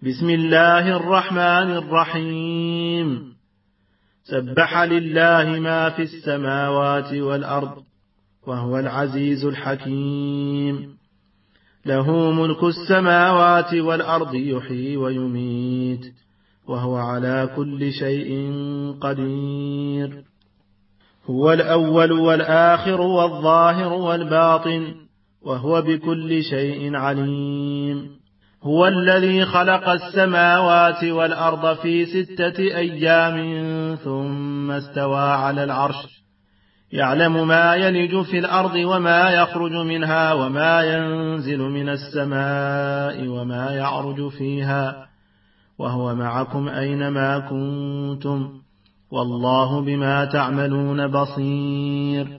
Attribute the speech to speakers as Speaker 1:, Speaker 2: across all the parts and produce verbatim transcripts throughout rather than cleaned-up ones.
Speaker 1: بسم الله الرحمن الرحيم. سبح لله ما في السماوات والأرض وهو العزيز الحكيم. له ملك السماوات والأرض يحيي ويميت وهو على كل شيء قدير. هو الأول والآخر والظاهر والباطن وهو بكل شيء عليم. هو الذي خلق السماوات والأرض في ستة أيام ثم استوى على العرش، يعلم ما يلج في الأرض وما يخرج منها وما ينزل من السماء وما يعرج فيها، وهو معكم أينما كنتم والله بما تعملون بصير.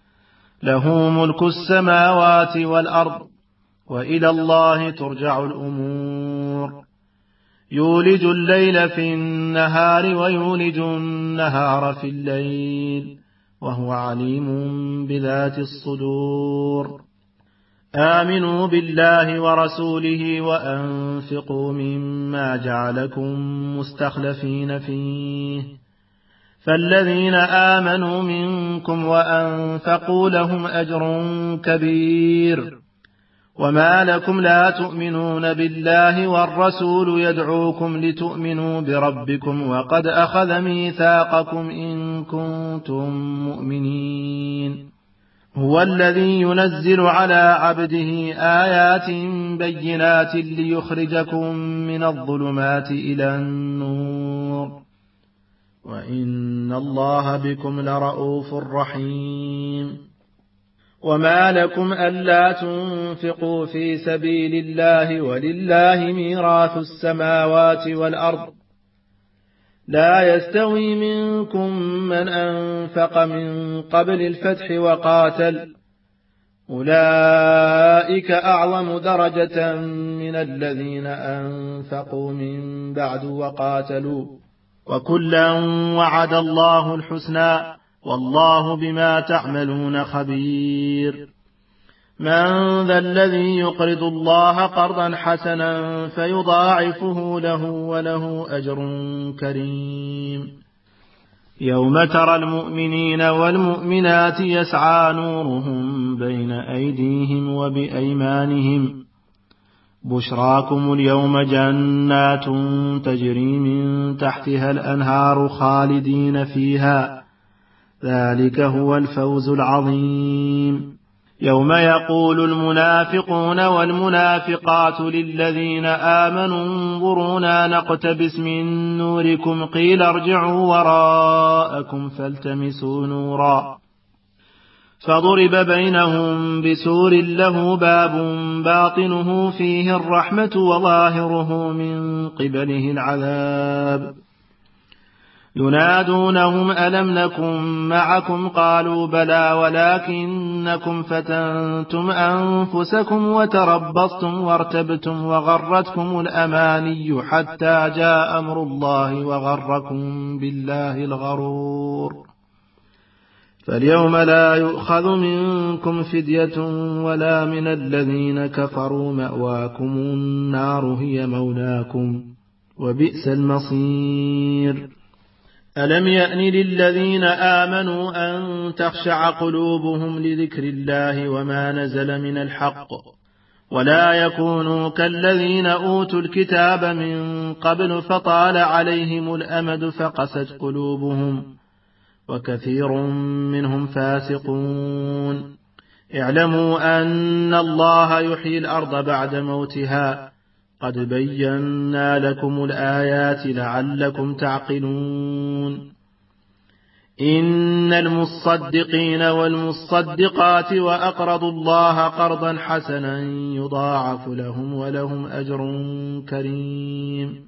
Speaker 1: له ملك السماوات والأرض وإلى الله ترجع الأمور. يولج الليل في النهار ويولج النهار في الليل وهو عليم بذات الصدور. آمنوا بالله ورسوله وأنفقوا مما جعلكم مستخلفين فيه، فالذين آمنوا منكم وأنفقوا لهم أجر كبير. وما لكم لا تؤمنون بالله والرسول يدعوكم لتؤمنوا بربكم وقد أخذ ميثاقكم إن كنتم مؤمنين. هو الذي ينزل على عبده آيات بينات ليخرجكم من الظلمات إلى النور، وإن الله بكم لرؤوف رحيم. وما لكم ألا تنفقوا في سبيل الله ولله ميراث السماوات والأرض، لا يستوي منكم من أنفق من قبل الفتح وقاتل، أولئك أعظم درجة من الذين أنفقوا من بعد وقاتلوا، وكلا وعد الله الحسنى والله بما تعملون خبير. من ذا الذي يقرض الله قرضا حسنا فيضاعفه له وله أجر كريم. يوم ترى المؤمنين والمؤمنات يسعى نورهم بين أيديهم وبأيمانهم، بشراكم اليوم جنات تجري من تحتها الأنهار خالدين فيها، ذلك هو الفوز العظيم. يوم يقول المنافقون والمنافقات للذين آمنوا انظرونا نقتبس من نوركم قيل ارجعوا وراءكم فالتمسوا نورا، فضرب بينهم بسور له باب باطنه فيه الرحمة وظاهره من قبله العذاب. ينادونهم ألم نكن معكم قالوا بلى ولكنكم فتنتم أنفسكم وتربصتم وارتبتم وغرتكم الأماني حتى جاء أمر الله وغركم بالله الغرور. فاليوم لا يؤخذ منكم فدية ولا من الذين كفروا، مأواكم النار هي مولاكم وبئس المصير. ألم يأن للذين آمنوا أن تخشع قلوبهم لذكر الله وما نزل من الحق، ولا يكونوا كالذين أوتوا الكتاب من قبل فطال عليهم الأمد فقست قلوبهم وكثير منهم فاسقون. اعلموا أن الله يحيي الأرض بعد موتها، قد بينا لكم الآيات لعلكم تعقلون. إن المصدقين والمصدقات وأقرضوا الله قرضا حسنا يضاعف لهم ولهم أجر كريم.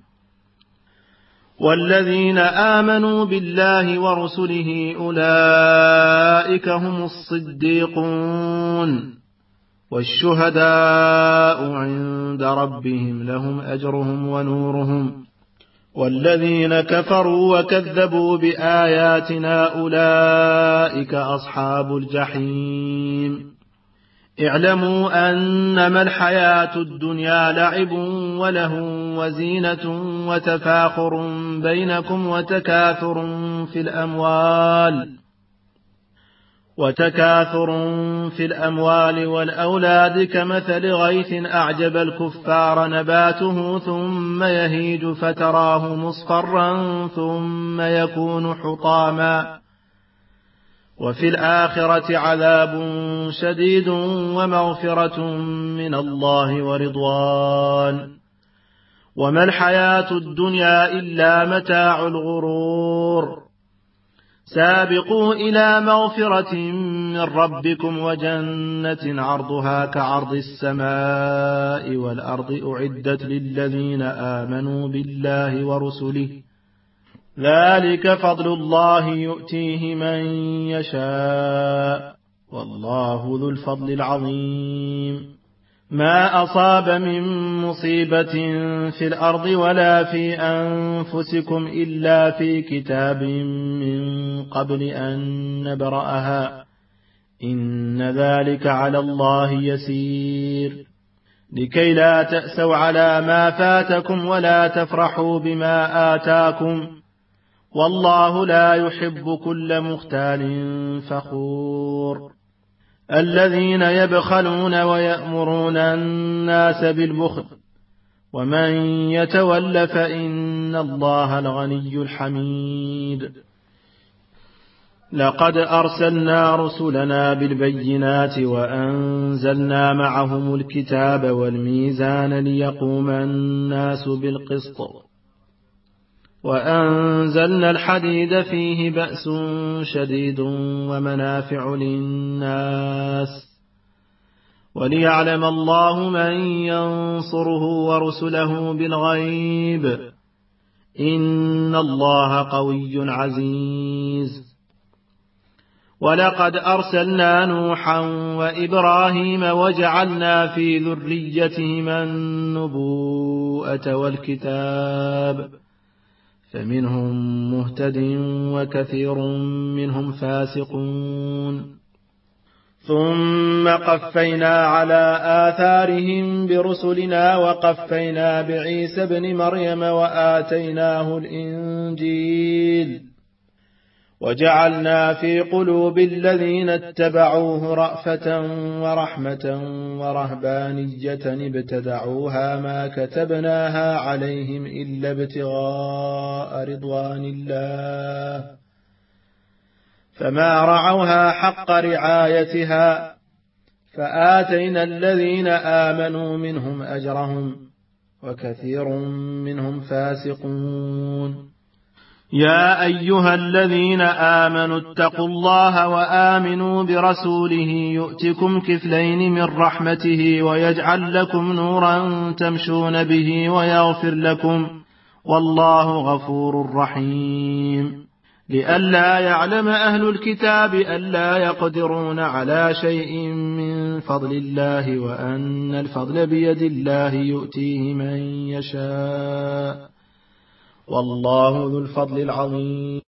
Speaker 1: والذين آمنوا بالله ورسله أولئك هم الصديقون والشهداء عند ربهم لهم أجرهم ونورهم. والذين كفروا وكذبوا بآياتنا أولئك أصحاب الجحيم. اعلموا أنما الحياة الدنيا لعب وله وزينة وتفاخر بينكم وتكاثر في الأموال وتكاثر في الأموال والأولاد كمثل غيث أعجب الكفار نباته ثم يهيج فتراه مصفرا ثم يكون حطاما وفي الآخرة عذاب شديد ومغفرة من الله ورضوان وما الحياة الدنيا إلا متاع الغرور سابقوا إلى مغفرة من ربكم وجنة عرضها كعرض السماء والأرض أعدت للذين آمنوا بالله ورسله ذلك فضل الله يؤتيه من يشاء والله ذو الفضل العظيم ما أصاب من مصيبة في الأرض ولا في أنفسكم إلا في كتاب من قبل أن نبرأها إن ذلك على الله يسير لكي لا تأسوا على ما فاتكم ولا تفرحوا بما آتاكم والله لا يحب كل مختال فخور الذين يبخلون ويأمرون الناس بالبخل ومن يتول فإن الله الغني الحميد لقد أرسلنا رسلنا بالبينات وأنزلنا معهم الكتاب والميزان ليقوم الناس بالقسط وأنزلنا الحديد فيه بأس شديد ومنافع للناس وليعلم الله من ينصره ورسله بالغيب إن الله قوي عزيز ولقد أرسلنا نوحا وإبراهيم وجعلنا في ذريتهما النبوءة والكتاب فمنهم مهتد وكثير منهم فاسقون ثم قفينا على آثارهم برسلنا وقفينا بعيسى ابن مريم وآتيناه الإنجيل وجعلنا في قلوب الذين اتبعوه رأفة ورحمة ورهبانية ابتدعوها ما كتبناها عليهم إلا ابتغاء رضوان الله فما رعوها حق رعايتها فآتينا الذين آمنوا منهم أجرهم وكثير منهم فاسقون يا أيها الذين آمنوا اتقوا الله وآمنوا برسوله يؤتكم كفلين من رحمته ويجعل لكم نورا تمشون به ويغفر لكم والله غفور رحيم لئلا يعلم أهل الكتاب ألا يقدرون على شيء من فضل الله وأن الفضل بيد الله يؤتيه من يشاء والله ذو الفضل العظيم